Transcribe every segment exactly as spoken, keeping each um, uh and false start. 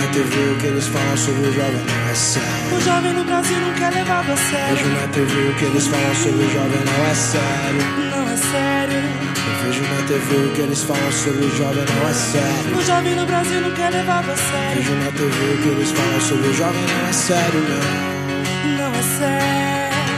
T V o que eles falam sobre o jovem não é sério. O jovem no Brasil nunca é levado a sério. Vejo na T V o que eles falam sobre o jovem não é sério. Não é sério. Eu vejo na T V o que eles falam sobre o jovem não é sério. O jovem no Brasil nunca é levado a sério. Vejo na T V o que eles falam sobre o jovem não é sério, não. Não é sério.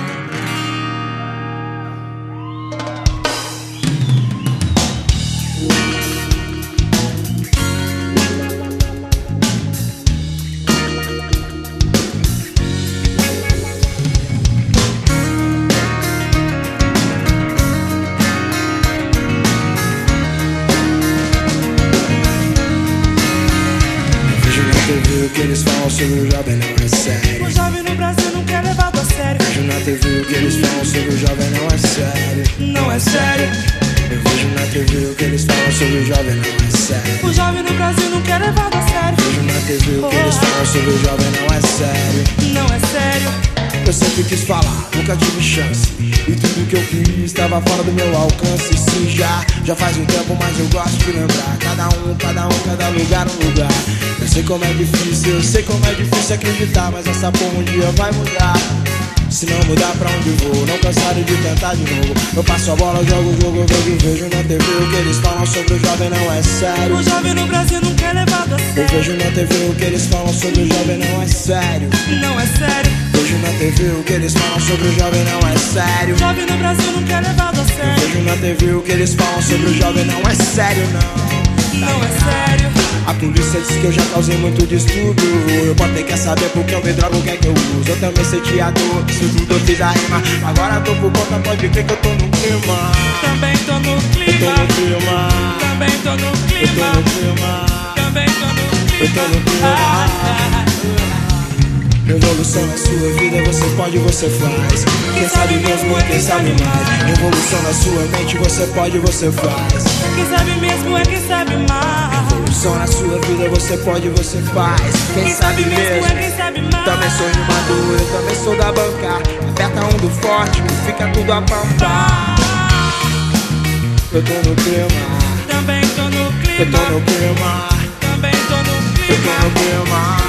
O que eles falam sobre o jovem não é sério. O jovem no Brasil nunca é levado a sério. Vejo na T V o que eles falam sobre o jovem não é sério. Não é sério. Eu vejo na T V o que eles falam sobre o jovem não é sério. O jovem no Brasil nunca é levado a sério. Vejo na T V o que eles falam sobre o jovem não é sério. Não é sério. Eu sempre quis falar, nunca tive chance. E tudo que eu queria estava fora do meu alcance. Sim, já, já faz um tempo, mas eu gosto de lembrar. Cada um, cada um, cada lugar, um lugar. Eu sei como é difícil, eu sei como é difícil acreditar, mas essa porra um dia vai mudar. Se não mudar pra onde vou, não cansarei de tentar de novo. Eu passo a bola, jogo o jogo, eu vejo, vejo na T V o que eles falam sobre o jovem não é sério. O jovem no Brasil nunca é levado a sério. Eu vejo na T V o que eles falam sobre o jovem não é sério. Não é sério. Vejo na T V o que eles falam sobre o jovem não é sério. O jovem no Brasil nunca é levado a sério. Eu vejo na T V o que eles falam sobre o jovem não é sério, não. Não é sério. A polícia diz que eu já causei muito distúrbio. Eu botei quer saber porque eu me drogo, o que é que eu uso. Eu também senti a dor, isso tudo eu fiz a rima. Agora tô por conta, pode crer que eu tô no clima. Também tô no clima. Eu tô no clima. Também tô no Eu clima. tô no clima. Também tô no clima. Eu tô no clima. Ah, ah, Revolução na sua vida, você pode, você faz. Quem sabe mesmo é quem sabe mais. Revolução na sua mente, você pode, você faz. Quem sabe mesmo é quem sabe mais. Revolução na sua vida, você pode, você faz. Quem, Quem sabe sabe mesmo mesmo é quem sabe mais. Também sou rimador, eu também sou da banca. Aperta um do forte, que fica tudo a pampar. Eu tô no clima. Também tô no Eu clima. tô no clima. Também tô no Eu clima. tô no clima.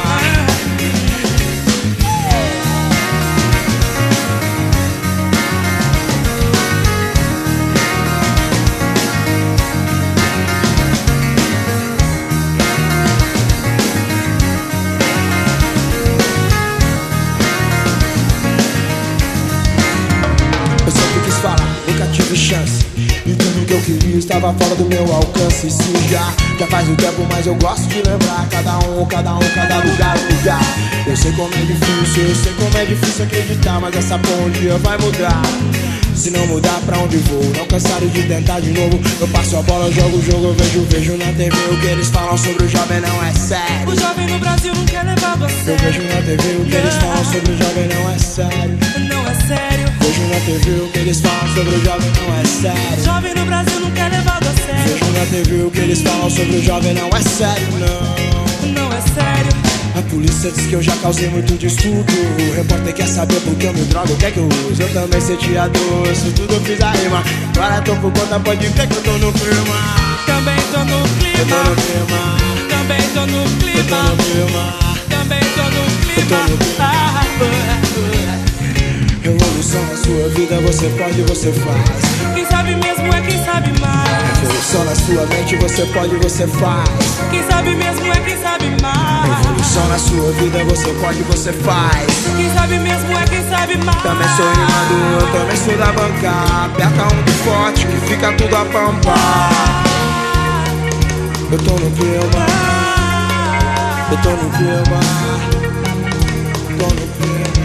Eu sempre quis falar, nunca tive chance. E tudo que eu queria estava fora do meu alcance. Sim, já, já faz um tempo, mas eu gosto de lembrar. Cada um, cada um, cada lugar, lugar. Eu sei como é difícil, eu sei como é difícil acreditar, mas essa porra um dia vai mudar. Se não mudar pra onde vou, não cansarei de tentar de novo. Eu passo a bola, jogo o jogo, eu vejo, vejo na T V o que eles falam sobre o jovem não é sério. O jovem no Brasil nunca é levado a Eu sério. vejo na T V o que eles falam sobre o jovem não é sério. Não é sério. Vejo na T V o que eles falam sobre o jovem não é sério. O jovem no Brasil nunca é levado a sério. Vejo na T V o que eles falam sobre o jovem não é sério, não. Não é sério. A polícia diz que eu já causei muito distúrbio. O repórter quer saber por que eu me drogo, o que é que eu uso. Eu também senti a dor, isso tudo eu fiz a rima. Agora tô por conta, pode crer que eu tô no clima. Também tô no Eu tô clima. no clima. Também tô no Eu tô clima. no clima. Também tô no Eu tô clima. no clima. Ah, ah, ah. Revolução na sua vida, você pode, você faz. Quem sabe mesmo é quem sabe mais. Revolução na sua mente, você pode, você faz. Quem sabe mesmo é quem sabe mais. Revolução na sua vida, você pode, você faz. Quem sabe mesmo é quem sabe mais. Também sou rimador, eu também sou da banca. Aperta um do forte que fica tudo a pampar. Eu tô no clima. Eu tô no clima. Tô no clima.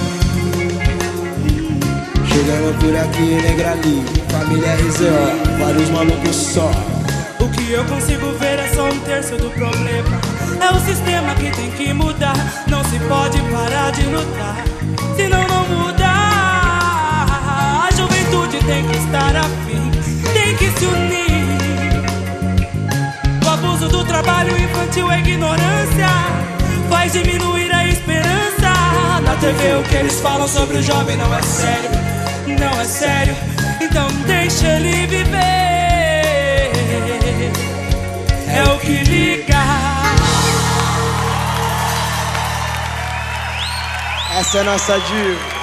Chegando por aqui, Negrali, família R Z O, vários malucos só. O que eu consigo ver é só um terço do problema. É o sistema que tem que mudar. Não se pode parar de lutar, senão não muda. A juventude tem que estar afim, tem que se unir. O abuso do trabalho infantil, a ignorância faz diminuir a esperança. Na T V o que eles falam sobre o jovem não é sério. Não é sério, então deixa ele viver. É o que liga. Essa é nossa diva.